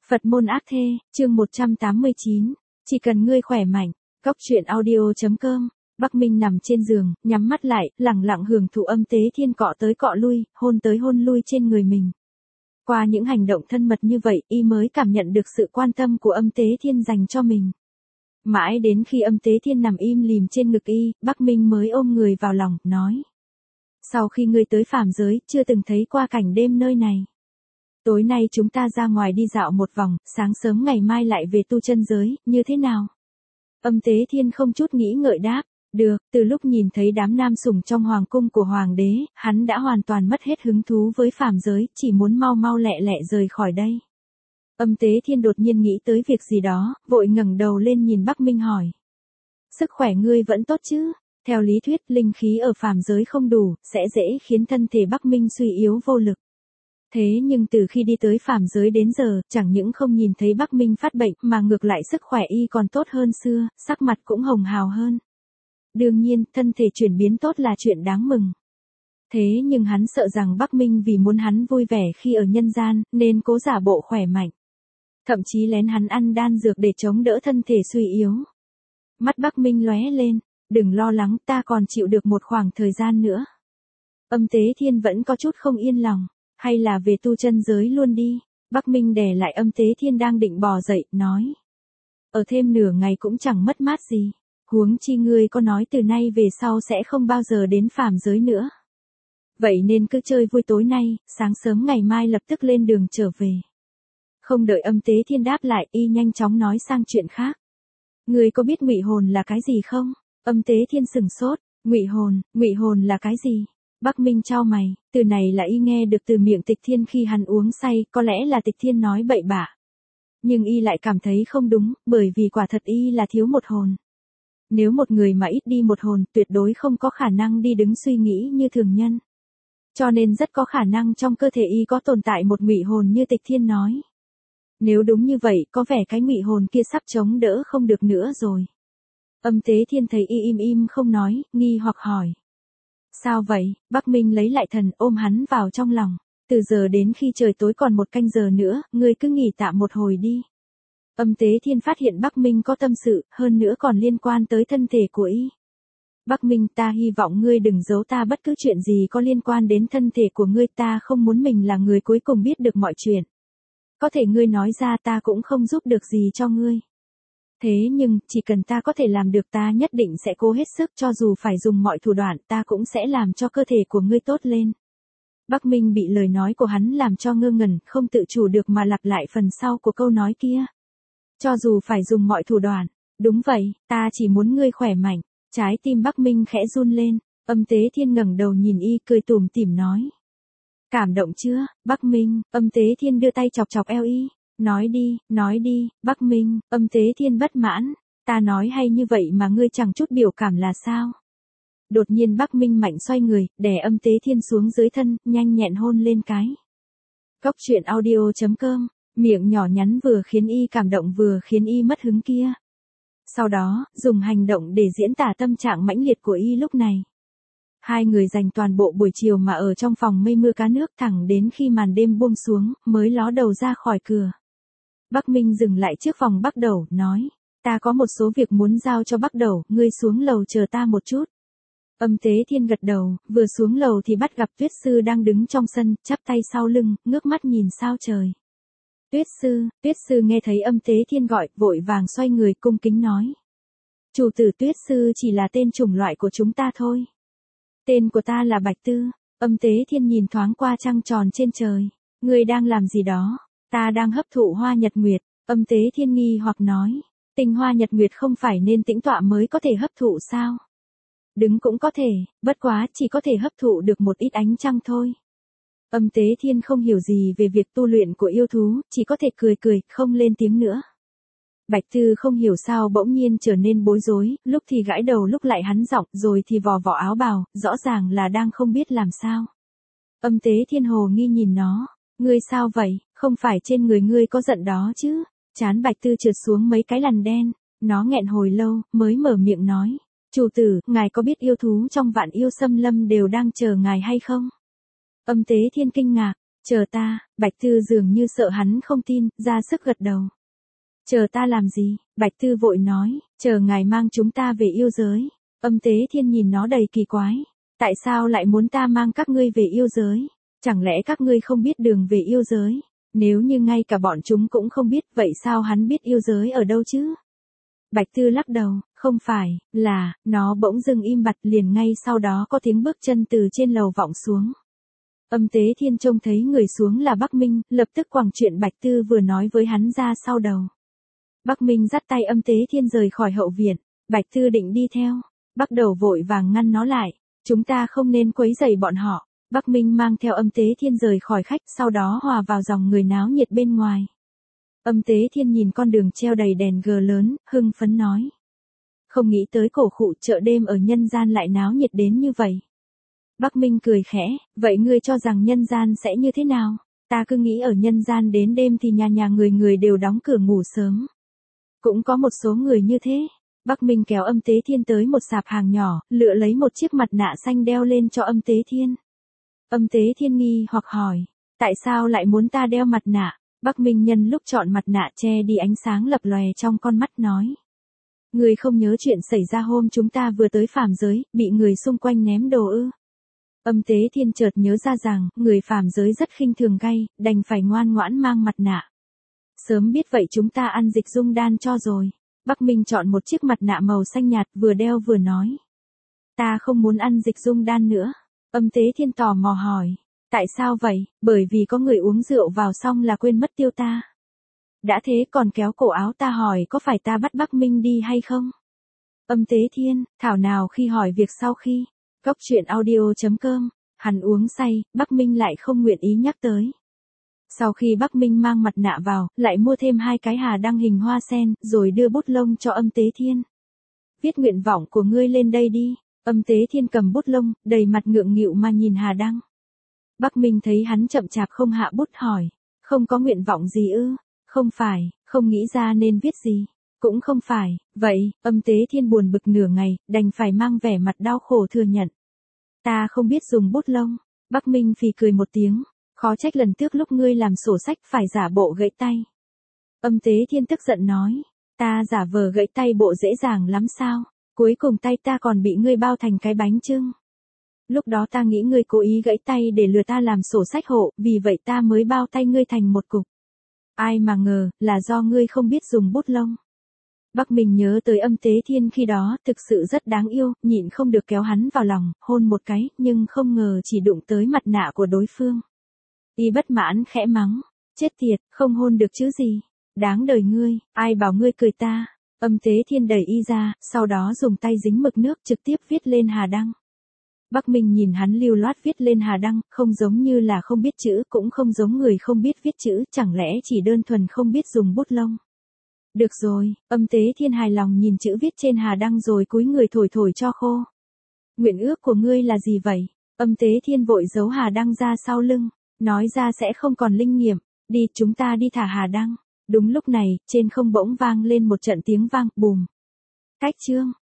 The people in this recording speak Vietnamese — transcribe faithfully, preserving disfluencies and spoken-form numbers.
Phật môn ác thê, chương một trăm tám mươi chín, chỉ cần ngươi khỏe mạnh. Góc truyện audio chấm com. Bắc Minh nằm trên giường, nhắm mắt lại, lặng lặng hưởng thụ âm Tế Thiên cọ tới cọ lui, hôn tới hôn lui trên người mình. Qua những hành động thân mật như vậy, y mới cảm nhận được sự quan tâm của âm Tế Thiên dành cho mình. Mãi đến khi âm Tế Thiên nằm im lìm trên ngực y, Bắc Minh mới ôm người vào lòng, nói. Sau khi ngươi tới phàm giới, chưa từng thấy qua cảnh đêm nơi này. Tối nay chúng ta ra ngoài đi dạo một vòng, sáng sớm ngày mai lại về tu chân giới, như thế nào? Âm Tế Thiên không chút nghĩ ngợi đáp, được, từ lúc nhìn thấy đám nam sủng trong hoàng cung của hoàng đế, hắn đã hoàn toàn mất hết hứng thú với phàm giới, chỉ muốn mau mau lẹ lẹ rời khỏi đây. Âm Tế Thiên đột nhiên nghĩ tới việc gì đó, vội ngẩng đầu lên nhìn Bắc Minh hỏi. Sức khỏe ngươi vẫn tốt chứ? Theo lý thuyết, linh khí ở phàm giới không đủ, sẽ dễ khiến thân thể Bắc Minh suy yếu vô lực. Thế nhưng từ khi đi tới phàm giới đến giờ, chẳng những không nhìn thấy Bắc Minh phát bệnh, mà ngược lại sức khỏe y còn tốt hơn xưa, sắc mặt cũng hồng hào hơn. Đương nhiên, thân thể chuyển biến tốt là chuyện đáng mừng. Thế nhưng hắn sợ rằng Bắc Minh vì muốn hắn vui vẻ khi ở nhân gian, nên cố giả bộ khỏe mạnh. Thậm chí lén hắn ăn đan dược để chống đỡ thân thể suy yếu. Mắt Bắc Minh lóe lên, đừng lo lắng, ta còn chịu được một khoảng thời gian nữa. Âm Tế Thiên vẫn có chút không yên lòng. Hay là về tu chân giới luôn đi. Bắc Minh đè lại âm Tế Thiên đang định bò dậy, nói. Ở thêm nửa ngày cũng chẳng mất mát gì. Huống chi ngươi có nói từ nay về sau sẽ không bao giờ đến phàm giới nữa. Vậy nên cứ chơi vui tối nay, sáng sớm ngày mai lập tức lên đường trở về. Không đợi âm Tế Thiên đáp lại, y nhanh chóng nói sang chuyện khác. Ngươi có biết ngụy hồn là cái gì không? Âm Tế Thiên sừng sốt, ngụy hồn, ngụy hồn là cái gì? Bắc Minh chau mày, từ này là y nghe được từ miệng Tịch Thiên khi hắn uống say, có lẽ là Tịch Thiên nói bậy bạ. Nhưng y lại cảm thấy không đúng, bởi vì quả thật y là thiếu một hồn. Nếu một người mà ít đi một hồn, tuyệt đối không có khả năng đi đứng suy nghĩ như thường nhân. Cho nên rất có khả năng trong cơ thể y có tồn tại một ngụy hồn như Tịch Thiên nói. Nếu đúng như vậy, có vẻ cái ngụy hồn kia sắp chống đỡ không được nữa rồi. Âm Tế Thiên thấy y im im không nói, nghi hoặc hỏi. Sao vậy? Bắc Minh lấy lại thần, ôm hắn vào trong lòng. Từ giờ đến khi trời tối còn một canh giờ nữa, ngươi cứ nghỉ tạm một hồi đi. Âm Tế Thiên phát hiện Bắc Minh có tâm sự, hơn nữa còn liên quan tới thân thể của y. Bắc Minh, ta hy vọng ngươi đừng giấu ta bất cứ chuyện gì có liên quan đến thân thể của ngươi, ta không muốn mình là người cuối cùng biết được mọi chuyện. Có thể ngươi nói ra ta cũng không giúp được gì cho ngươi. Thế nhưng, chỉ cần ta có thể làm được ta nhất định sẽ cố hết sức, cho dù phải dùng mọi thủ đoạn ta cũng sẽ làm cho cơ thể của ngươi tốt lên. Bắc Minh bị lời nói của hắn làm cho ngơ ngẩn, không tự chủ được mà lặp lại phần sau của câu nói kia. Cho dù phải dùng mọi thủ đoạn, đúng vậy, ta chỉ muốn ngươi khỏe mạnh. Trái tim Bắc Minh khẽ run lên, âm Tế Thiên ngẩng đầu nhìn y cười tủm tỉm nói. Cảm động chưa, Bắc Minh? Âm Tế Thiên đưa tay chọc chọc eo y. Nói đi, nói đi, Bắc Minh. Âm Tế Thiên bất mãn, ta nói hay như vậy mà ngươi chẳng chút biểu cảm là sao? Đột nhiên Bắc Minh mạnh xoay người, đè âm Tế Thiên xuống dưới thân, nhanh nhẹn hôn lên cái. Góc truyện audio chấm com, miệng nhỏ nhắn vừa khiến y cảm động vừa khiến y mất hứng kia. Sau đó, dùng hành động để diễn tả tâm trạng mãnh liệt của y lúc này. Hai người dành toàn bộ buổi chiều mà ở trong phòng mây mưa cá nước, thẳng đến khi màn đêm buông xuống, mới ló đầu ra khỏi cửa. Bắc Minh dừng lại trước phòng Bắc Đầu, nói, ta có một số việc muốn giao cho Bắc Đầu, ngươi xuống lầu chờ ta một chút. Âm Tế Thiên gật đầu, vừa xuống lầu thì bắt gặp Tuyết Sư đang đứng trong sân, chắp tay sau lưng, ngước mắt nhìn sao trời. Tuyết Sư, Tuyết Sư nghe thấy Âm Tế Thiên gọi, vội vàng xoay người cung kính nói. Chủ tử, Tuyết Sư chỉ là tên chủng loại của chúng ta thôi. Tên của ta là Bạch Tư. Âm Tế Thiên nhìn thoáng qua trăng tròn trên trời. Ngươi đang làm gì đó? Ta đang hấp thụ hoa nhật nguyệt. Âm Tế Thiên nghi hoặc nói. Tinh hoa nhật nguyệt không phải nên tĩnh tọa mới có thể hấp thụ sao? Đứng cũng có thể, bất quá chỉ có thể hấp thụ được một ít ánh trăng thôi. Âm Tế Thiên không hiểu gì về việc tu luyện của yêu thú, chỉ có thể cười cười, không lên tiếng nữa. Bạch Tư không hiểu sao bỗng nhiên trở nên bối rối, lúc thì gãi đầu lúc lại hắn giọng, rồi thì vò vò áo bào, rõ ràng là đang không biết làm sao. Âm Tế Thiên hồ nghi nhìn nó, ngươi sao vậy, không phải trên người ngươi có giận đó chứ? Trán Bạch Tư trượt xuống mấy cái lằn đen, nó nghẹn hồi lâu, mới mở miệng nói, chủ tử, ngài có biết yêu thú trong Vạn Yêu Xâm Lâm đều đang chờ ngài hay không? Âm Tế Thiên kinh ngạc, Chờ ta, Bạch Tư dường như sợ hắn không tin, ra sức gật đầu. Chờ ta làm gì? Bạch Tư vội nói, chờ ngài mang chúng ta về yêu giới. Âm Tế Thiên nhìn nó đầy kỳ quái. Tại sao lại muốn ta mang các ngươi về yêu giới? Chẳng lẽ các ngươi không biết đường về yêu giới? Nếu như ngay cả bọn chúng cũng không biết, vậy sao hắn biết yêu giới ở đâu chứ? Bạch Tư lắc đầu, không phải, là, nó bỗng dưng im bặt liền ngay sau đó có tiếng bước chân từ trên lầu vọng xuống. Âm Tế Thiên trông thấy người xuống là Bắc Minh, lập tức quẳng chuyện Bạch Tư vừa nói với hắn ra sau đầu. Bắc Minh dắt tay Âm Tế Thiên rời khỏi hậu viện, Bạch Tư định đi theo. Bắc Đầu vội vàng ngăn nó lại, chúng ta không nên quấy rầy bọn họ. Bắc Minh mang theo Âm Tế Thiên rời khỏi khách, sau đó hòa vào dòng người náo nhiệt bên ngoài. Âm Tế Thiên nhìn con đường treo đầy đèn gờ lớn, hưng phấn nói. Không nghĩ tới cổ khụ chợ đêm ở nhân gian lại náo nhiệt đến như vậy. Bắc Minh cười khẽ, vậy ngươi cho rằng nhân gian sẽ như thế nào? Ta cứ nghĩ ở nhân gian đến đêm thì nhà nhà người người đều đóng cửa ngủ sớm. Cũng có một số người như thế. Bắc Minh kéo Âm Tế Thiên tới một sạp hàng nhỏ, lựa lấy một chiếc mặt nạ xanh đeo lên cho Âm Tế Thiên. Âm Tế Thiên nghi hoặc hỏi, tại sao lại muốn ta đeo mặt nạ? Bắc Minh nhân lúc chọn mặt nạ che đi ánh sáng lập lòe trong con mắt nói. Người không nhớ chuyện xảy ra hôm chúng ta vừa tới phàm giới, bị người xung quanh ném đồ ư? Âm Tế Thiên chợt nhớ ra rằng, người phàm giới rất khinh thường gay, đành phải ngoan ngoãn mang mặt nạ. Sớm biết vậy chúng ta ăn dịch dung đan cho rồi. Bắc Minh chọn một chiếc mặt nạ màu xanh nhạt vừa đeo vừa nói. Ta không muốn ăn dịch dung đan nữa. Âm Tế Thiên tò mò hỏi. Tại sao vậy? Bởi vì có người uống rượu vào xong là quên mất tiêu ta. Đã thế còn kéo cổ áo ta hỏi có phải ta bắt Bắc Minh đi hay không? Âm Tế Thiên, thảo nào khi hỏi việc sau khi. Góc truyện audio chấm com, hắn uống say, Bắc Minh lại không nguyện ý nhắc tới. Sau khi Bắc Minh mang mặt nạ vào, lại mua thêm hai cái hà đăng hình hoa sen, rồi đưa bút lông cho Âm Tế Thiên. Viết nguyện vọng của ngươi lên đây đi. Âm Tế Thiên cầm bút lông, đầy mặt ngượng nghịu mà nhìn hà đăng. Bắc Minh thấy hắn chậm chạp không hạ bút hỏi, không có nguyện vọng gì ư? Không phải, không nghĩ ra nên viết gì. Cũng không phải, vậy, Âm Tế Thiên buồn bực nửa ngày, đành phải mang vẻ mặt đau khổ thừa nhận. Ta không biết dùng bút lông. Bắc Minh phì cười một tiếng, khó trách lần trước lúc ngươi làm sổ sách phải giả bộ gãy tay. Âm Tế Thiên tức giận nói, ta giả vờ gãy tay bộ dễ dàng lắm sao, cuối cùng tay ta còn bị ngươi bao thành cái bánh chưng. Lúc đó ta nghĩ ngươi cố ý gãy tay để lừa ta làm sổ sách hộ, vì vậy ta mới bao tay ngươi thành một cục. Ai mà ngờ, là do ngươi không biết dùng bút lông. Bắc Minh nhớ tới Âm Tế Thiên khi đó, thực sự rất đáng yêu, nhịn không được kéo hắn vào lòng, hôn một cái, nhưng không ngờ chỉ đụng tới mặt nạ của đối phương. Y bất mãn khẽ mắng, chết tiệt, không hôn được chứ gì. Đáng đời ngươi, ai bảo ngươi cười ta. Âm Tế Thiên đẩy y ra, sau đó dùng tay dính mực nước trực tiếp viết lên hà đăng. Bắc Minh nhìn hắn lưu loát viết lên hà đăng, không giống như là không biết chữ, cũng không giống người không biết viết chữ, chẳng lẽ chỉ đơn thuần không biết dùng bút lông. Được rồi, Âm Tế Thiên hài lòng nhìn chữ viết trên hà đăng rồi cúi người thổi thổi cho khô. Nguyện ước của ngươi là gì vậy? Âm Tế Thiên vội giấu hà đăng ra sau lưng, nói ra sẽ không còn linh nghiệm, đi chúng ta đi thả hà đăng. Đúng lúc này, trên không bỗng vang lên một trận tiếng vang, bùm. Cách chương.